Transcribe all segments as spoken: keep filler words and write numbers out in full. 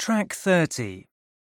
Track thirty.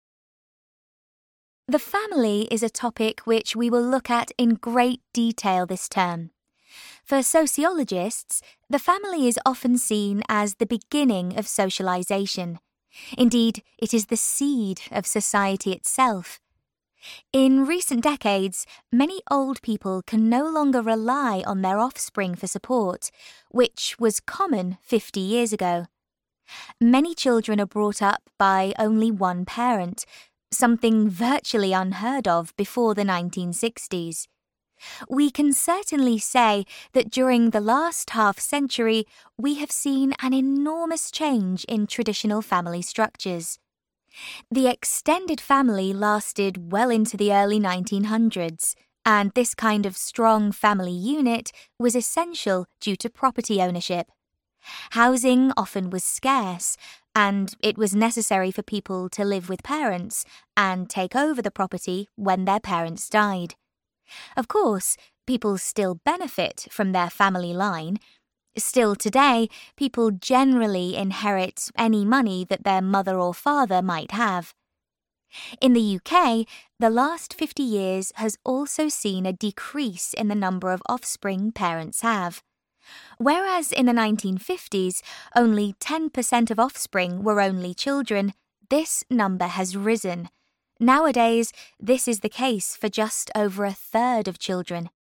The family is a topic which we will look at in great detail this term. For sociologists, the family is often seen as the beginning of socialization. Indeed, it is the seed of society itself. In recent decades, many old people can no longer rely on their offspring for support, which was common fifty years ago. Many children are brought up by only one parent, something virtually unheard of before the nineteen sixties. We can certainly say that during the last half-century, we have seen an enormous change in traditional family structures. The extended family lasted well into the early nineteen hundreds, and this kind of strong family unit was essential due to property ownership. Housing often was scarce, and it was necessary for people to live with parents and take over the property when their parents died. Of course, people still benefit from their family line. Still today, people generally inherit any money that their mother or father might have. In the U K, the last fifty years has also seen a decrease in the number of offspring parents have. Whereas in the nineteen fifties, only ten percent of offspring were only children, this number has risen. Nowadays, this is the case for just over a third of children.